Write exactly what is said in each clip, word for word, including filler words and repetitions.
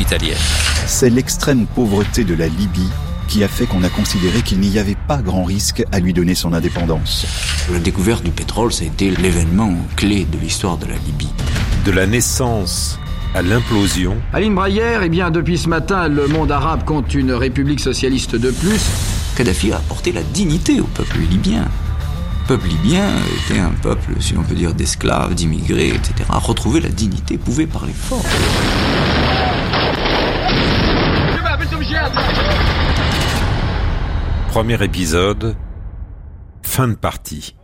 italienne. C'est l'extrême pauvreté de la Libye qui a fait qu'on a considéré qu'il n'y avait pas grand risque à lui donner son indépendance. La découverte du pétrole, ça a été l'événement clé de l'histoire de la Libye. De la naissance à l'implosion. Aline Braillère, eh bien, depuis ce matin, le monde arabe compte une république socialiste de plus. Kadhafi a apporté la dignité au peuple libyen. Le peuple libyen était un peuple, si on peut dire, d'esclaves, d'immigrés, et cetera. Retrouver la dignité, pouvait parler fort. Premier épisode, fin de partie.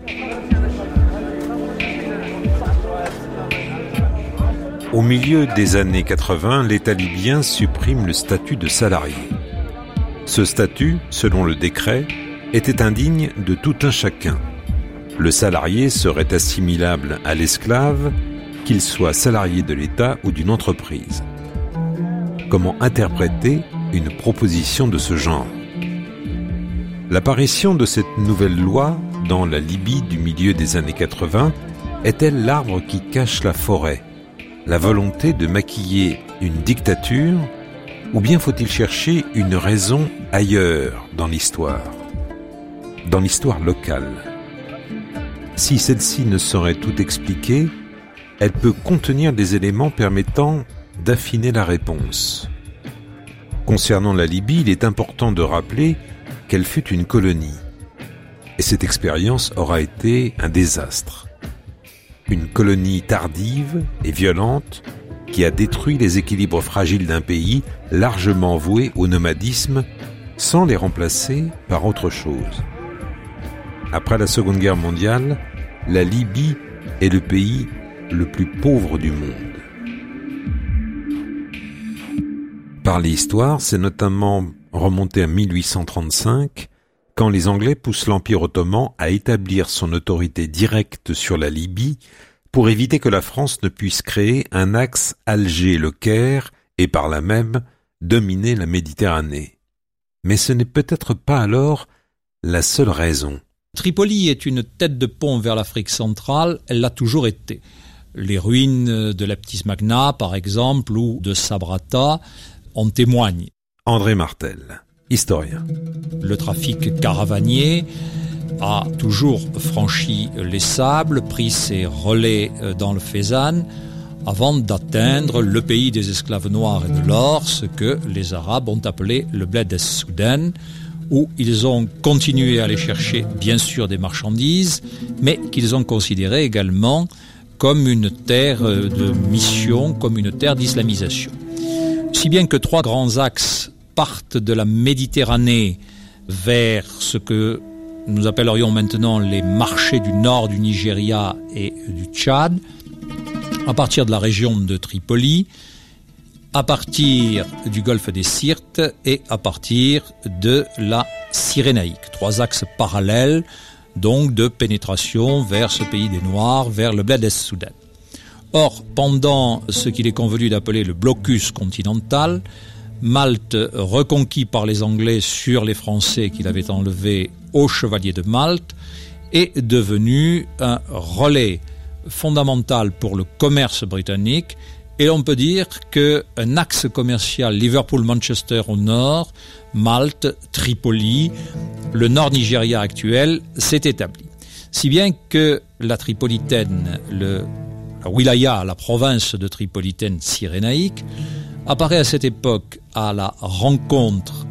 Au milieu des années quatre-vingts, l'État libyen supprime le statut de salarié. Ce statut, selon le décret, était indigne de tout un chacun. Le salarié serait assimilable à l'esclave, qu'il soit salarié de l'État ou d'une entreprise. Comment interpréter une proposition de ce genre ? L'apparition de cette nouvelle loi dans la Libye du milieu des années quatre-vingts est-elle l'arbre qui cache la forêt ? La volonté de maquiller une dictature, ou bien faut-il chercher une raison ailleurs dans l'histoire, dans l'histoire locale ? Si celle-ci ne saurait tout expliquer, elle peut contenir des éléments permettant d'affiner la réponse. Concernant la Libye, il est important de rappeler qu'elle fut une colonie, et cette expérience aura été un désastre. Une colonie tardive et violente qui a détruit les équilibres fragiles d'un pays largement voué au nomadisme sans les remplacer par autre chose. Après la Seconde Guerre mondiale, la Libye est le pays le plus pauvre du monde. Par l'histoire, c'est notamment remonté à mille huit cent trente-cinq, quand les Anglais poussent l'Empire ottoman à établir son autorité directe sur la Libye pour éviter que la France ne puisse créer un axe Alger-Le Caire et par là même dominer la Méditerranée. Mais ce n'est peut-être pas alors la seule raison. Tripoli est une tête de pont vers l'Afrique centrale, elle l'a toujours été. Les ruines de Leptis Magna, par exemple, ou de Sabrata en témoignent. André Martel, historien. Le trafic caravanier a toujours franchi les sables, pris ses relais dans le Fezzan, avant d'atteindre le pays des esclaves noirs et de l'or, ce que les Arabes ont appelé le bled es-Soudan, où ils ont continué à aller chercher, bien sûr, des marchandises, mais qu'ils ont considéré également comme une terre de mission, comme une terre d'islamisation. Si bien que trois grands axes partent de la Méditerranée vers ce que nous appellerions maintenant les marchés du nord du Nigeria et du Tchad, à partir de la région de Tripoli, à partir du golfe des Sirtes et à partir de la Cyrénaïque. Trois axes parallèles, donc de pénétration vers ce pays des Noirs, vers le bled es-Soudan. Or, pendant ce qu'il est convenu d'appeler le blocus continental, Malte, reconquis par les Anglais sur les Français qu'il avait enlevés aux Chevaliers de Malte, est devenu un relais fondamental pour le commerce britannique, et on peut dire qu'un axe commercial Liverpool-Manchester au nord, Malte, Tripoli, le nord Nigeria actuel, s'est établi. Si bien que la Tripolitaine, le, la wilaya, la province de Tripolitaine cyrénaïque, apparaît à cette époque à la rencontre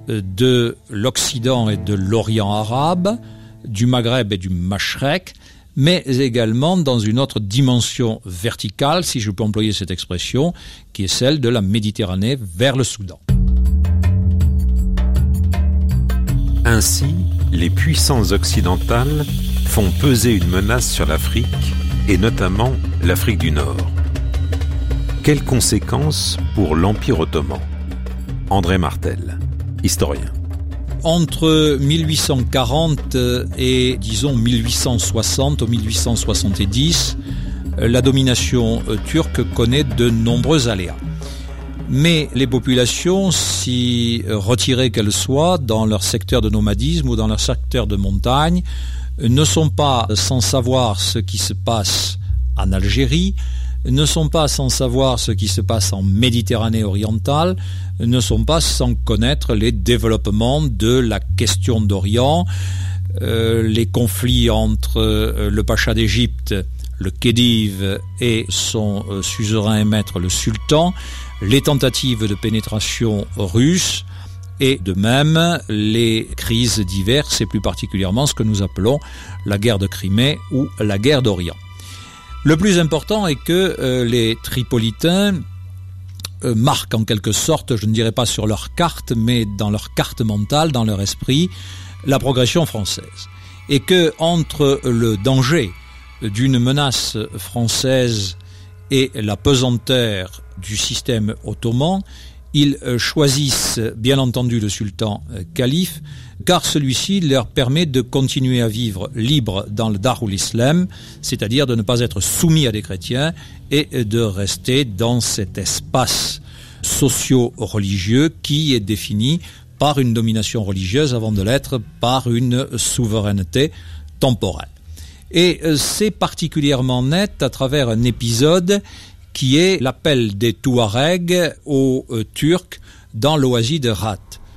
de l'Occident et de l'Orient arabe, du Maghreb et du Mashrek, mais également dans une autre dimension verticale, si je peux employer cette expression, qui est celle de la Méditerranée vers le Soudan. Ainsi, les puissances occidentales font peser une menace sur l'Afrique, et notamment l'Afrique du Nord. Quelles conséquences pour l'Empire ottoman ? André Martel, historien. Entre mille huit cent quarante et, disons, mille huit cent soixante ou mille huit cent soixante-dix, la domination turque connaît de nombreux aléas. Mais les populations, si retirées qu'elles soient, dans leur secteur de nomadisme ou dans leur secteur de montagne, ne sont pas sans savoir ce qui se passe en Algérie, ne sont pas sans savoir ce qui se passe en Méditerranée orientale, ne sont pas sans connaître les développements de la question d'Orient, euh, les conflits entre euh, le pacha d'Égypte, le Khedive, et son euh, suzerain et maître, le sultan, les tentatives de pénétration russe, et de même les crises diverses, et plus particulièrement ce que nous appelons la guerre de Crimée ou la guerre d'Orient. Le plus important est que euh, les Tripolitains euh, marquent en quelque sorte, je ne dirais pas sur leur carte, mais dans leur carte mentale, dans leur esprit, la progression française. Et que entre le danger d'une menace française et la pesanteur du système ottoman, ils choisissent bien entendu le sultan calife, car celui-ci leur permet de continuer à vivre libre dans le Darul Islam, c'est-à-dire de ne pas être soumis à des chrétiens et de rester dans cet espace socio-religieux qui est défini par une domination religieuse avant de l'être par une souveraineté temporelle. Et c'est particulièrement net à travers un épisode qui est l'appel des Touaregs aux euh, Turcs dans l'oasis de Rat.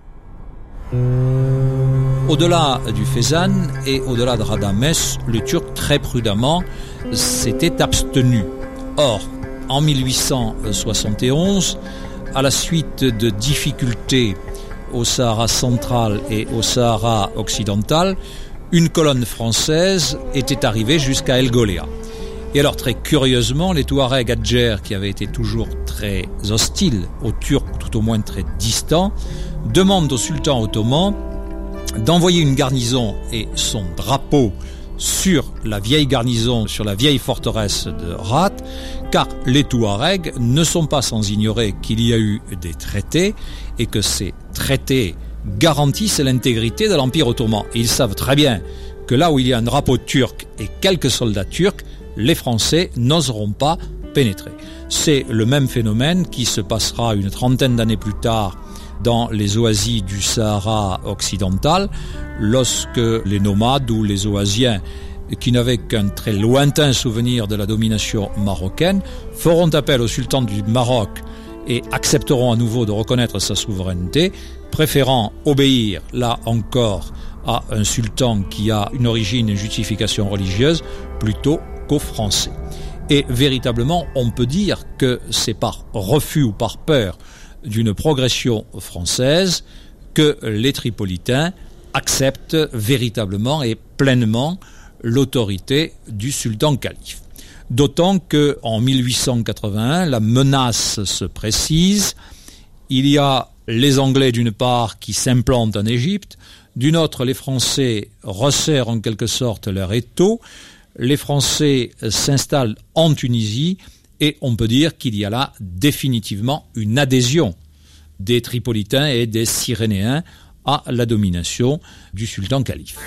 Au-delà du Fezzan et au-delà de Radames, le Turc très prudemment s'était abstenu. Or, en mille huit cent soixante et onze, à la suite de difficultés au Sahara central et au Sahara occidental, une colonne française était arrivée jusqu'à El Goléa. Et alors, très curieusement, les Touaregs adjers, qui avaient été toujours très hostiles aux Turcs, ou tout au moins très distants, demandent au sultan ottoman d'envoyer une garnison et son drapeau sur la vieille garnison, sur la vieille forteresse de Rat, car les Touaregs ne sont pas sans ignorer qu'il y a eu des traités et que ces traités garantissent l'intégrité de l'Empire ottoman. Et ils savent très bien que là où il y a un drapeau turc et quelques soldats turcs, les Français n'oseront pas pénétrer. C'est le même phénomène qui se passera une trentaine d'années plus tard dans les oasis du Sahara occidental, lorsque les nomades ou les oasiens, qui n'avaient qu'un très lointain souvenir de la domination marocaine, feront appel au sultan du Maroc et accepteront à nouveau de reconnaître sa souveraineté, préférant obéir, là encore, à un sultan qui a une origine et une justification religieuse, plutôt qu'aux Français. Et véritablement, on peut dire que c'est par refus ou par peur d'une progression française que les Tripolitains acceptent véritablement et pleinement l'autorité du sultan calife. D'autant qu'en mille huit cent quatre-vingt-un, la menace se précise. Il y a les Anglais d'une part qui s'implantent en Égypte, d'une autre les Français resserrent en quelque sorte leur étau. Les Français s'installent en Tunisie et on peut dire qu'il y a là définitivement une adhésion des Tripolitains et des Cyrénéens à la domination du sultan calife.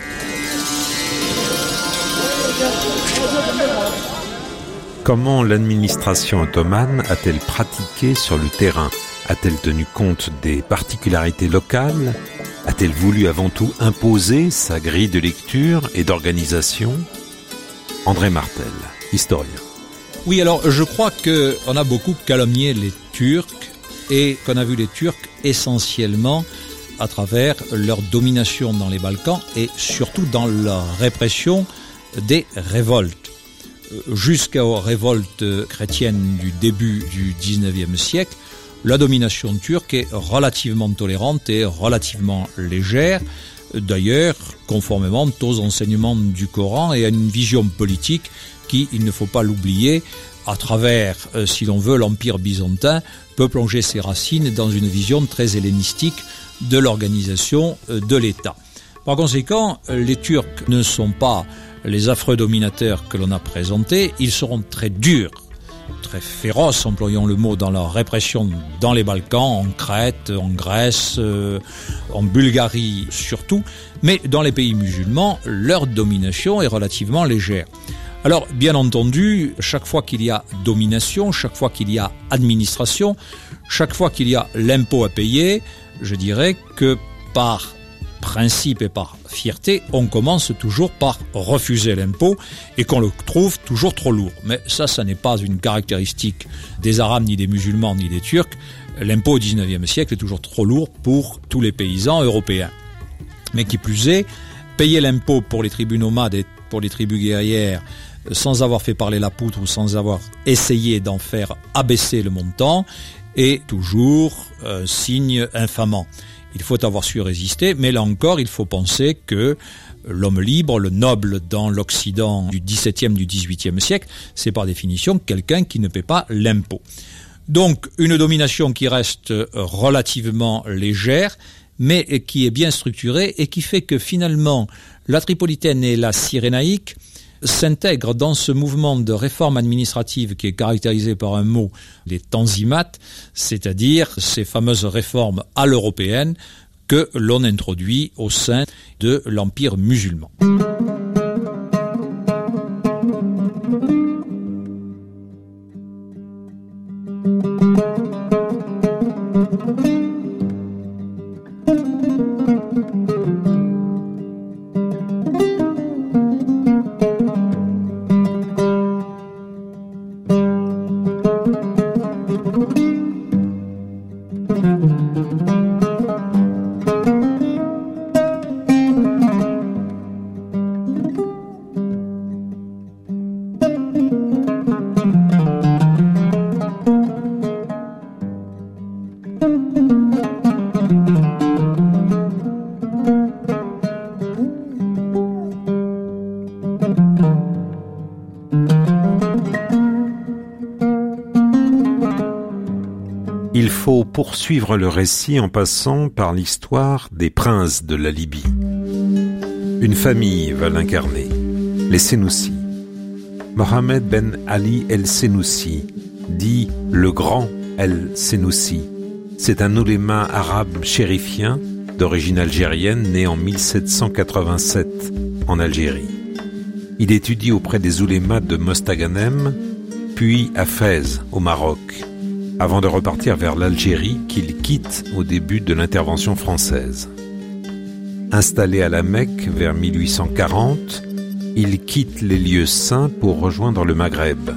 Comment l'administration ottomane a-t-elle pratiqué sur le terrain ? A-t-elle tenu compte des particularités locales ? A-t-elle voulu avant tout imposer sa grille de lecture et d'organisation ? André Martel, historien. Oui, alors je crois qu'on a beaucoup calomnié les Turcs et qu'on a vu les Turcs essentiellement à travers leur domination dans les Balkans et surtout dans leur répression des révoltes. Jusqu'aux révoltes chrétiennes du début du dix-neuvième siècle, la domination turque est relativement tolérante et relativement légère. D'ailleurs, conformément aux enseignements du Coran et à une vision politique qui, il ne faut pas l'oublier, à travers, euh, si l'on veut, l'Empire byzantin, peut plonger ses racines dans une vision très hellénistique de l'organisation euh, de l'État. Par conséquent, les Turcs ne sont pas les affreux dominateurs que l'on a présentés, ils seront très durs, très féroces, employons le mot, dans leur répression dans les Balkans, en Crète, en Grèce, euh, en Bulgarie surtout, mais dans les pays musulmans, leur domination est relativement légère. Alors, bien entendu, chaque fois qu'il y a domination, chaque fois qu'il y a administration, chaque fois qu'il y a l'impôt à payer, je dirais que par principe et par fierté, on commence toujours par refuser l'impôt et qu'on le trouve toujours trop lourd. Mais ça, ça n'est pas une caractéristique des Arabes, ni des musulmans, ni des Turcs. L'impôt au dix-neuvième siècle est toujours trop lourd pour tous les paysans européens. Mais qui plus est, payer l'impôt pour les tribus nomades et pour les tribus guerrières sans avoir fait parler la poutre ou sans avoir essayé d'en faire abaisser le montant est toujours un signe infamant. Il faut avoir su résister, mais là encore, il faut penser que l'homme libre, le noble dans l'Occident du dix-septième, du dix-huitième siècle, c'est par définition quelqu'un qui ne paie pas l'impôt. Donc, une domination qui reste relativement légère, mais qui est bien structurée et qui fait que finalement, la Tripolitaine et la Cyrénaïque s'intègrent dans ce mouvement de réforme administrative qui est caractérisé par un mot, les tanzimates, c'est-à-dire ces fameuses réformes à l'européenne que l'on introduit au sein de l'Empire musulman. Il faut poursuivre le récit en passant par l'histoire des princes de la Libye. Une famille va l'incarner, les Sénoussi. Mohamed Ben Ali el-Sénoussi, dit le grand el-Sénoussi, c'est un ouléma arabe chérifien d'origine algérienne né en mille sept cent quatre-vingt-sept en Algérie. Il étudie auprès des oulémas de Mostaganem, puis à Fès, au Maroc, avant de repartir vers l'Algérie qu'il quitte au début de l'intervention française. Installé à la Mecque vers mille huit cent quarante, il quitte les lieux saints pour rejoindre le Maghreb.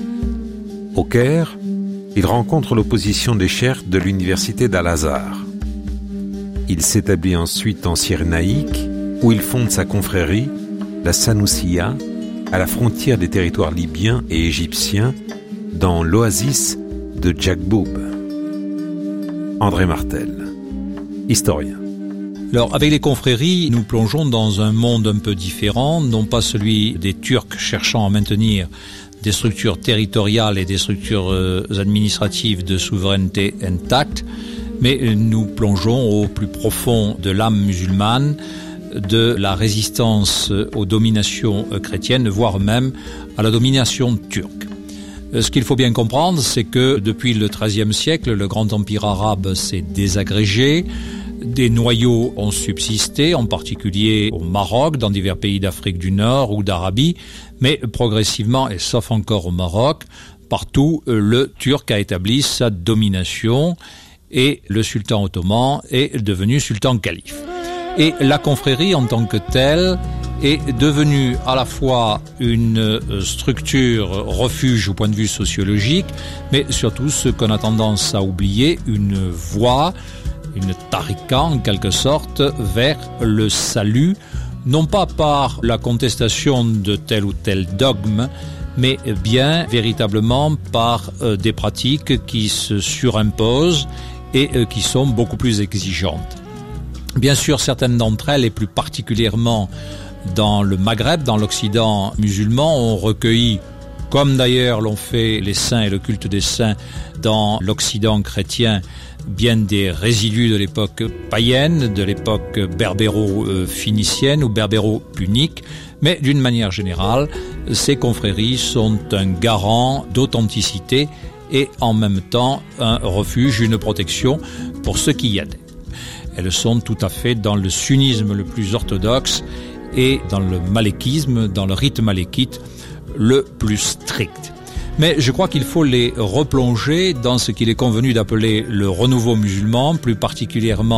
Au Caire, il rencontre l'opposition des cheikhs de l'université d'Al-Azhar. Il s'établit ensuite en Cyrénaïque, où il fonde sa confrérie, la Sanoussia, à la frontière des territoires libyens et égyptiens, dans l'oasis de Djagboub. André Martel, historien. Alors, avec les confréries, nous plongeons dans un monde un peu différent, non pas celui des Turcs cherchant à maintenir des structures territoriales et des structures euh, administratives de souveraineté intactes, mais nous plongeons au plus profond de l'âme musulmane, de la résistance aux dominations chrétiennes, voire même à la domination turque. Ce qu'il faut bien comprendre, c'est que depuis le treizième siècle, le grand empire arabe s'est désagrégé, des noyaux ont subsisté, en particulier au Maroc, dans divers pays d'Afrique du Nord ou d'Arabie, mais progressivement, et sauf encore au Maroc, partout, le Turc a établi sa domination et le sultan ottoman est devenu sultan calife. Et la confrérie en tant que telle est devenue à la fois une structure refuge au point de vue sociologique, mais surtout ce qu'on a tendance à oublier, une voie, une tarika en quelque sorte, vers le salut, non pas par la contestation de tel ou tel dogme, mais bien véritablement par euh, des pratiques qui se surimposent et euh, qui sont beaucoup plus exigeantes. Bien sûr, certaines d'entre elles, et plus particulièrement dans le Maghreb, dans l'Occident musulman, ont recueilli, comme d'ailleurs l'ont fait les saints et le culte des saints dans l'Occident chrétien, bien des résidus de l'époque païenne, de l'époque berbéro-phénicienne ou berbéro-punique, mais d'une manière générale, ces confréries sont un garant d'authenticité et en même temps un refuge, une protection pour ceux qui y adhèrent. Elles sont tout à fait dans le sunnisme le plus orthodoxe et dans le malékisme, dans le rite malékite le plus strict. Mais je crois qu'il faut les replonger dans ce qu'il est convenu d'appeler le renouveau musulman, plus particulièrement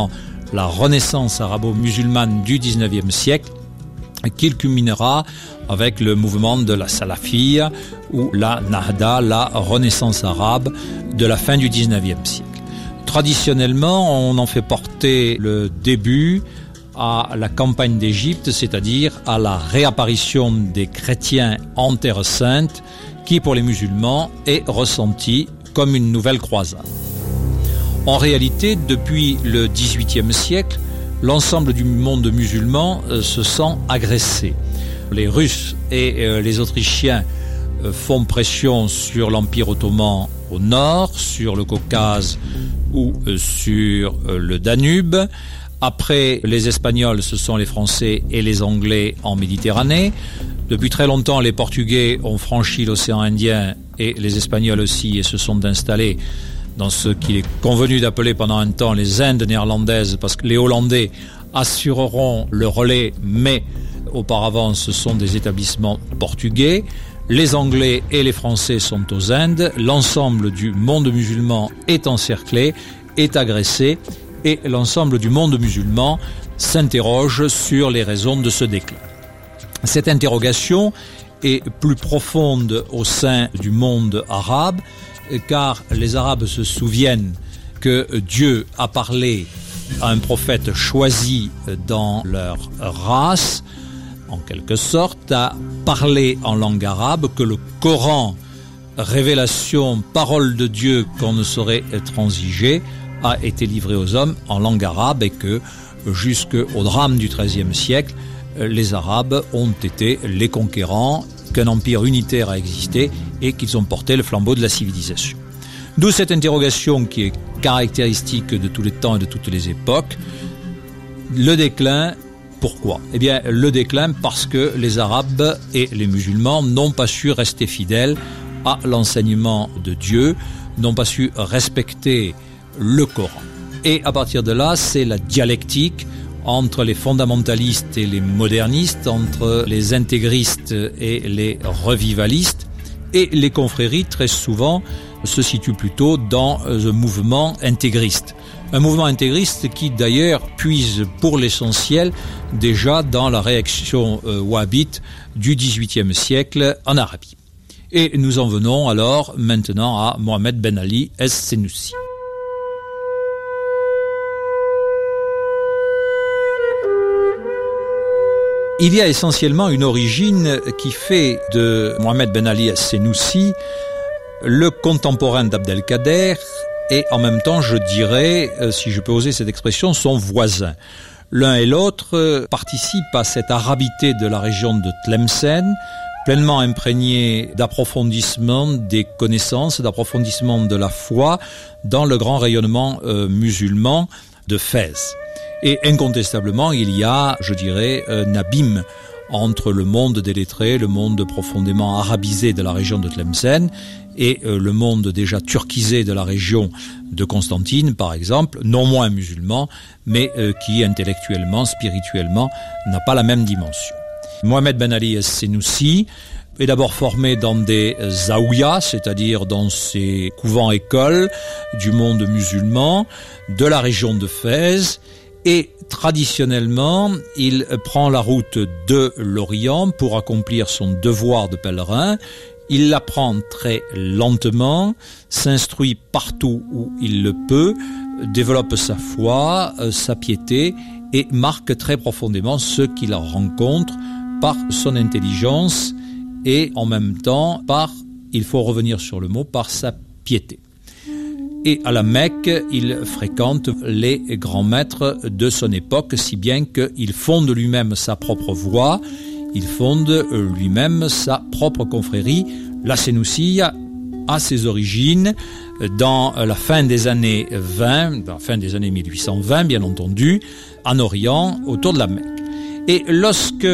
la renaissance arabo-musulmane du dix-neuvième siècle, qu'il culminera avec le mouvement de la Salafiyya ou la Nahda, la renaissance arabe de la fin du dix-neuvième siècle. Traditionnellement, on en fait porter le début à la campagne d'Égypte, c'est-à-dire à la réapparition des chrétiens en Terre Sainte, qui pour les musulmans est ressentie comme une nouvelle croisade. En réalité, depuis le dix-huitième siècle, l'ensemble du monde musulman euh, se sent agressé. Les Russes et euh, les Autrichiens euh, font pression sur l'Empire ottoman au nord, sur le Caucase ou euh, sur euh, le Danube. Après les Espagnols, ce sont les Français et les Anglais en Méditerranée. Depuis très longtemps, les Portugais ont franchi l'océan Indien et les Espagnols aussi et se sont installés dans ce qu'il est convenu d'appeler pendant un temps les Indes néerlandaises, parce que les Hollandais assureront le relais, mais auparavant ce sont des établissements portugais. Les Anglais et les Français sont aux Indes. L'ensemble du monde musulman est encerclé, est agressé, et l'ensemble du monde musulman s'interroge sur les raisons de ce déclin. Cette interrogation est plus profonde au sein du monde arabe, car les Arabes se souviennent que Dieu a parlé à un prophète choisi dans leur race, en quelque sorte, a parlé en langue arabe, que le Coran, révélation, parole de Dieu qu'on ne saurait transiger, a été livré aux hommes en langue arabe et que, jusqu'au drame du treizième siècle, les Arabes ont été les conquérants, qu'un empire unitaire a existé et qu'ils ont porté le flambeau de la civilisation. D'où cette interrogation qui est caractéristique de tous les temps et de toutes les époques. Le déclin, pourquoi ? Eh bien, le déclin parce que les Arabes et les musulmans n'ont pas su rester fidèles à l'enseignement de Dieu, n'ont pas su respecter le Coran. Et à partir de là, c'est la dialectique entre les fondamentalistes et les modernistes, entre les intégristes et les revivalistes. Et les confréries, très souvent, se situent plutôt dans un mouvement intégriste. Un mouvement intégriste qui, d'ailleurs, puise pour l'essentiel déjà dans la réaction euh, wahhabite du dix-huitième siècle en Arabie. Et nous en venons alors maintenant à Mohammed Ben Ali es-Senoussi. Il y a essentiellement une origine qui fait de Mohammed Ben Ali es-Senoussi le contemporain d'Abdelkader et en même temps, je dirais, si je peux oser cette expression, son voisin. L'un et l'autre participent à cette arabité de la région de Tlemcen, pleinement imprégné d'approfondissement des connaissances, d'approfondissement de la foi dans le grand rayonnement euh, musulman de Fès. Et incontestablement, il y a, je dirais, un abîme entre le monde des lettrés, le monde profondément arabisé de la région de Tlemcen et le monde déjà turquisé de la région de Constantine, par exemple, non moins musulman, mais qui intellectuellement, spirituellement, n'a pas la même dimension. Mohammed Ben Ali es-Senoussi est d'abord formé dans des zaouïas, c'est-à-dire dans ces couvents-écoles du monde musulman, de la région de Fès, et traditionnellement, il prend la route de l'Orient pour accomplir son devoir de pèlerin. Il l'apprend très lentement, s'instruit partout où il le peut, développe sa foi, sa piété et marque très profondément ceux qu'il rencontre par son intelligence et en même temps par, il faut revenir sur le mot, par sa piété. Et à la Mecque, il fréquente les grands maîtres de son époque, si bien qu'il fonde lui-même sa propre voie, il fonde lui-même sa propre confrérie. La Senoussia a ses origines dans la fin des années vingt, la fin des années mille huit cent vingt, bien entendu, en Orient, autour de la Mecque. Et lorsque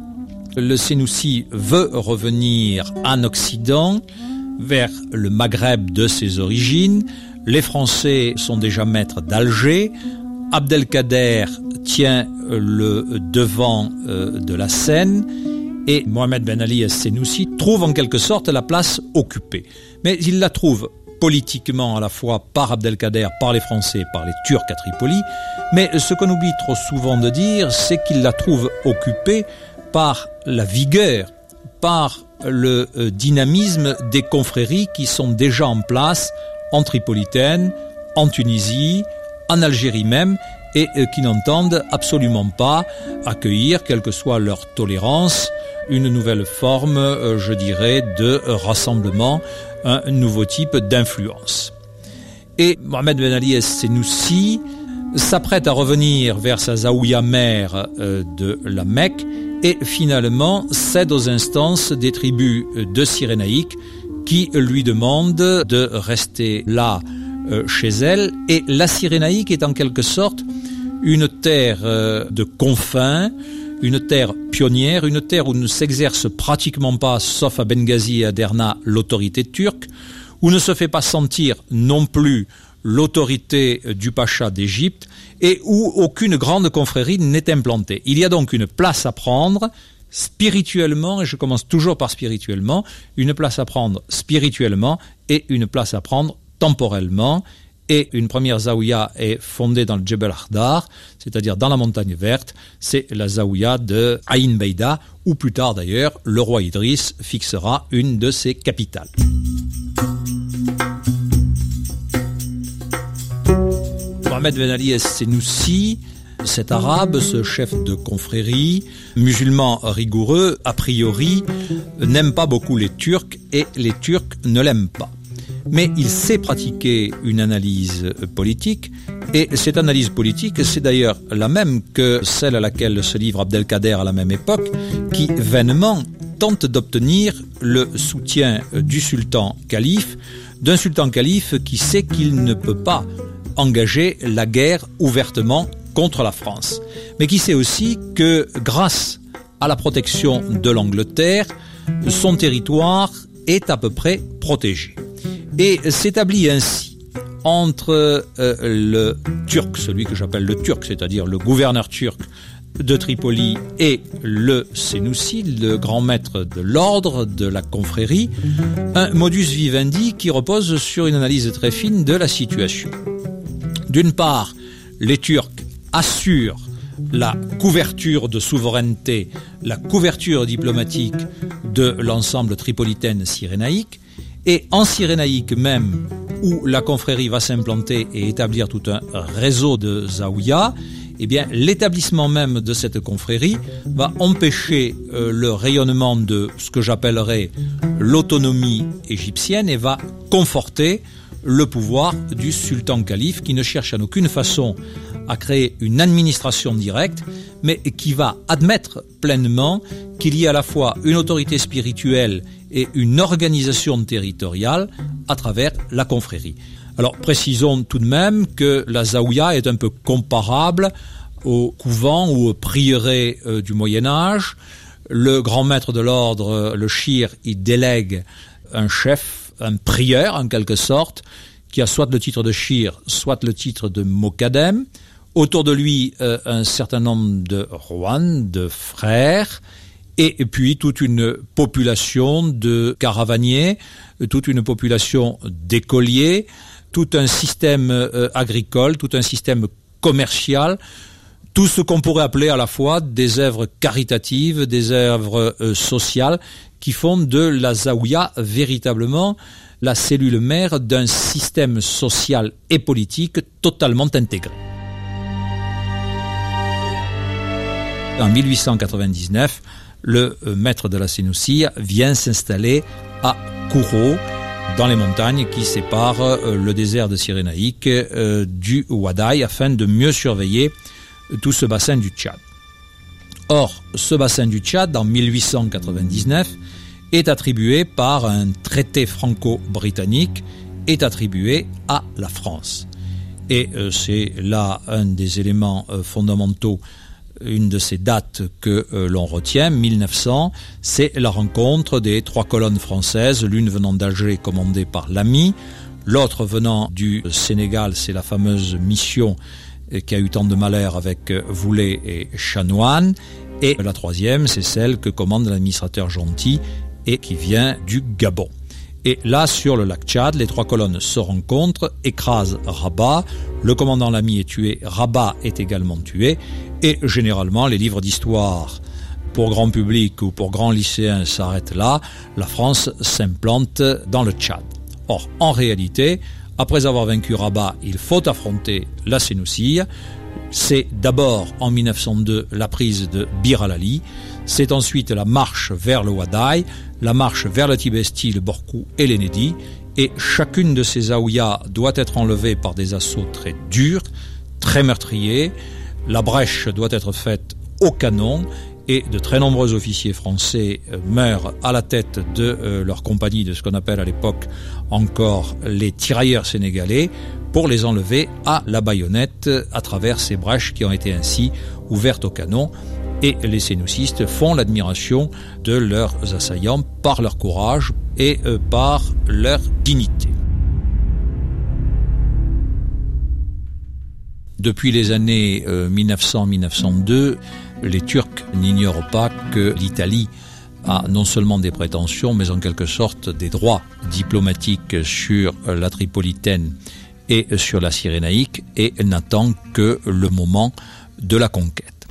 le Senoussi veut revenir en Occident, vers le Maghreb de ses origines, les Français sont déjà maîtres d'Alger. Abdelkader tient le devant de la scène et Mohammed Ben Ali es-Senoussi trouve en quelque sorte la place occupée. Mais il la trouve politiquement à la fois par Abdelkader, par les Français, par les Turcs à Tripoli, mais ce qu'on oublie trop souvent de dire, c'est qu'il la trouve occupée par la vigueur, par le euh, dynamisme des confréries qui sont déjà en place en Tripolitaine, en Tunisie, en Algérie même, et euh, qui n'entendent absolument pas accueillir, quelle que soit leur tolérance, une nouvelle forme, euh, je dirais, de euh, rassemblement, un, un nouveau type d'influence. Et Mohamed Ben Ali es-Senoussi s'apprête à revenir vers sa zaouïa mère euh, de la Mecque et finalement cède aux instances des tribus de Cyrénaïque qui lui demandent de rester là euh, chez elle. Et la Cyrénaïque est en quelque sorte une terre euh, de confins, une terre pionnière, une terre où ne s'exerce pratiquement pas, sauf à Benghazi et à Derna, l'autorité turque, où ne se fait pas sentir non plus l'autorité du pacha d'Égypte et où aucune grande confrérie n'est implantée. Il y a donc une place à prendre spirituellement, et je commence toujours par spirituellement, une place à prendre spirituellement et une place à prendre temporellement. Et une première zaouïa est fondée dans le Djebel Akhdar, c'est-à-dire dans la montagne verte, c'est la zaouïa de Aïn Beida, où plus tard d'ailleurs, le roi Idriss fixera une de ses capitales. Mohamed Ben Ali es-Senoussi, cet arabe, ce chef de confrérie, musulman rigoureux, a priori, n'aime pas beaucoup les Turcs et les Turcs ne l'aiment pas. Mais il sait pratiquer une analyse politique et cette analyse politique, c'est d'ailleurs la même que celle à laquelle se livre Abdelkader à la même époque, qui vainement tente d'obtenir le soutien du sultan calife, d'un sultan calife qui sait qu'il ne peut pas engager la guerre ouvertement contre la France, mais qui sait aussi que grâce à la protection de l'Angleterre, son territoire est à peu près protégé. Et s'établit ainsi entre euh, le Turc, celui que j'appelle le Turc, c'est-à-dire le gouverneur turc de Tripoli, et le Senoussi, le grand maître de l'ordre de la confrérie, un modus vivendi qui repose sur une analyse très fine de la situation. D'une part, les Turcs assurent la couverture de souveraineté, la couverture diplomatique de l'ensemble tripolitaine cyrénaïque, et en Cyrénaïque même, où la confrérie va s'implanter et établir tout un réseau de zaouïas, eh bien, l'établissement même de cette confrérie va empêcher euh, le rayonnement de ce que j'appellerais l'autonomie égyptienne et va conforter le pouvoir du sultan calife qui ne cherche en aucune façon à créer une administration directe, mais qui va admettre pleinement qu'il y a à la fois une autorité spirituelle et une organisation territoriale à travers la confrérie. Alors précisons tout de même que la zaouïa est un peu comparable au couvent ou au prieuré euh, du Moyen-Âge. Le grand maître de l'ordre, le shir, il délègue un chef, un prieur en quelque sorte, qui a soit le titre de shir, soit le titre de mokadem. Autour de lui, euh, un certain nombre de rouans, de frères, et, et puis toute une population de caravaniers, toute une population d'écoliers, tout un système euh, agricole, tout un système commercial, tout ce qu'on pourrait appeler à la fois des œuvres caritatives, des œuvres euh, sociales, qui font de la zaouïa véritablement la cellule mère d'un système social et politique totalement intégré. En mille huit cent quatre-vingt-dix-neuf, le euh, maître de la Senoussi vient s'installer à Kouro, dans les montagnes qui séparent euh, le désert de Cyrénaïque euh, du Ouadaï, afin de mieux surveiller euh, tout ce bassin du Tchad. Or, ce bassin du Tchad, en mille huit cent quatre-vingt-dix-neuf, est attribué par un traité franco-britannique, est attribué à la France. Et euh, c'est là un des éléments euh, fondamentaux. Une de ces dates que euh, l'on retient, mille neuf cents, c'est la rencontre des trois colonnes françaises, l'une venant d'Alger commandée par l'Ami, l'autre venant du Sénégal, c'est la fameuse mission euh, qui a eu tant de malheur avec euh, Voulet et Chanoine, et la troisième, c'est celle que commande l'administrateur Gentil et qui vient du Gabon. Et là, sur le lac Tchad, les trois colonnes se rencontrent, écrasent Rabat, le commandant Lamy est tué, Rabat est également tué, et généralement, les livres d'histoire pour grand public ou pour grands lycéens s'arrêtent là, la France s'implante dans le Tchad. Or, en réalité, après avoir vaincu Rabat, il faut affronter la Sénoussie. C'est d'abord, en mille neuf cent deux, la prise de Bir al-Ali. C'est ensuite la marche vers le Wadaï, la marche vers le Tibesti, le Borkou et l'Enedi. Et chacune de ces zaouïas doit être enlevée par des assauts très durs, très meurtriers. La brèche doit être faite au canon. Et de très nombreux officiers français meurent à la tête de euh, leur compagnie, de ce qu'on appelle à l'époque encore les tirailleurs sénégalais, pour les enlever à la baïonnette à travers ces brèches qui ont été ainsi ouvertes au canon. Et les sénoussistes font l'admiration de leurs assaillants par leur courage et euh, par leur dignité. Depuis les années euh, mille neuf cents à mille neuf cent deux, les Turcs n'ignorent pas que l'Italie a non seulement des prétentions, mais en quelque sorte des droits diplomatiques sur la Tripolitaine et sur la Cyrénaïque, et n'attend que le moment de la conquête.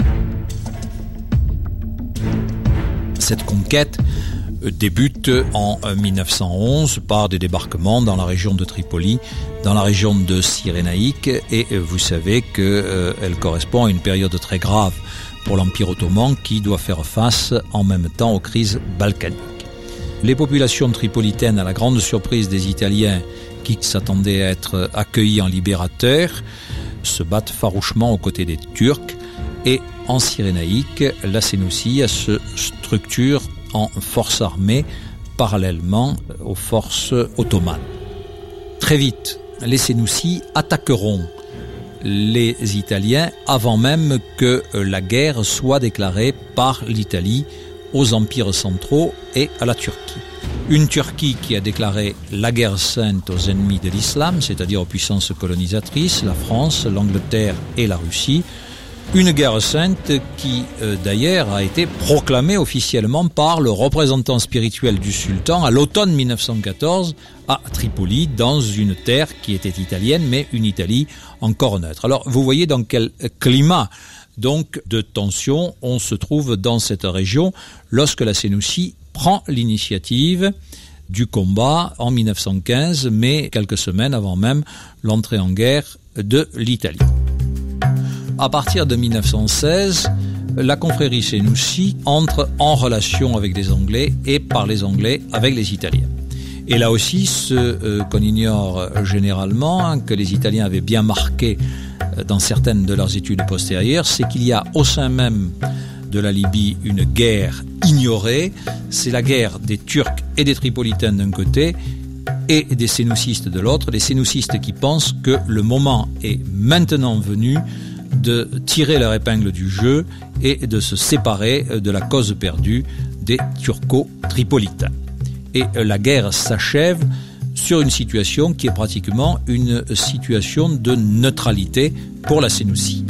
Cette conquête débute en mille neuf cent onze par des débarquements dans la région de Tripoli, dans la région de Cyrénaïque, et vous savez qu'elle euh, correspond à une période très grave pour l'Empire ottoman qui doit faire face en même temps aux crises balkaniques. Les populations tripolitaines, à la grande surprise des Italiens qui s'attendaient à être accueillis en libérateurs, se battent farouchement aux côtés des Turcs, et en Cyrénaïque, la Sénoussie se structure en force armée parallèlement aux forces ottomanes. Très vite, les Sénoussis attaqueront les Italiens avant même que la guerre soit déclarée par l'Italie aux empires centraux et à la Turquie. Une Turquie qui a déclaré la guerre sainte aux ennemis de l'islam, c'est-à-dire aux puissances colonisatrices, la France, l'Angleterre et la Russie. Une guerre sainte qui, euh, d'ailleurs, a été proclamée officiellement par le représentant spirituel du sultan à l'automne mille neuf cent quatorze à Tripoli, dans une terre qui était italienne, mais une Italie encore neutre. Alors, vous voyez dans quel climat donc de tension on se trouve dans cette région lorsque la Sénoussie prend l'initiative du combat en mille neuf cent quinze, mais quelques semaines avant même l'entrée en guerre de l'Italie. À partir de mille neuf cent seize, la confrérie Sénoussi entre en relation avec les Anglais et par les Anglais avec les Italiens. Et là aussi, ce euh, qu'on ignore généralement, hein, que les Italiens avaient bien marqué euh, dans certaines de leurs études postérieures, c'est qu'il y a au sein même de la Libye une guerre ignorée. C'est la guerre des Turcs et des Tripolitains d'un côté et des sénoussistes de l'autre. Les sénoussistes qui pensent que le moment est maintenant venu de tirer leur épingle du jeu et de se séparer de la cause perdue des turco-tripolitains. Et la guerre s'achève sur une situation qui est pratiquement une situation de neutralité pour la Sénoussie.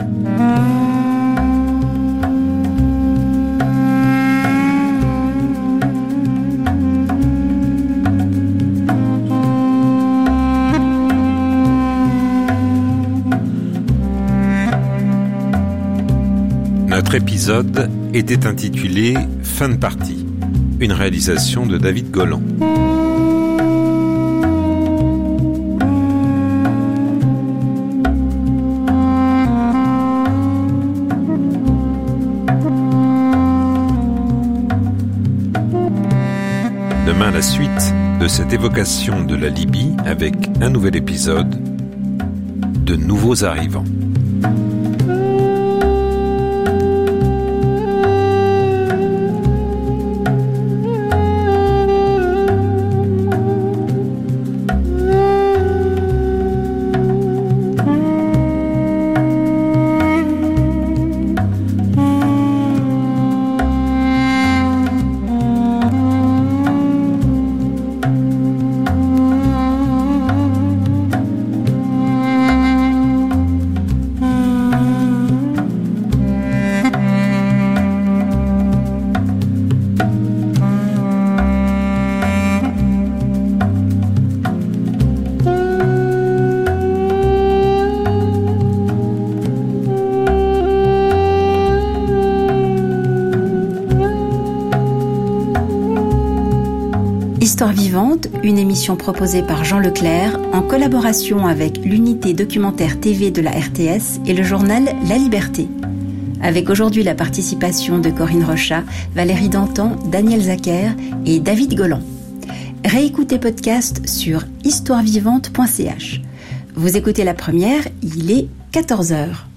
Notre épisode était intitulé « Fin de partie », une réalisation de David Golan. Demain, la suite de cette évocation de la Libye avec un nouvel épisode de nouveaux arrivants. Histoire vivante, une émission proposée par Jean Leclerc en collaboration avec l'unité documentaire T V de la R T S et le journal La Liberté. Avec aujourd'hui la participation de Corinne Rochat, Valérie Dantan, Daniel Zacher et David Golan. Réécoutez podcast sur histoire vivante point c h. Vous écoutez la première, il est quatorze heures.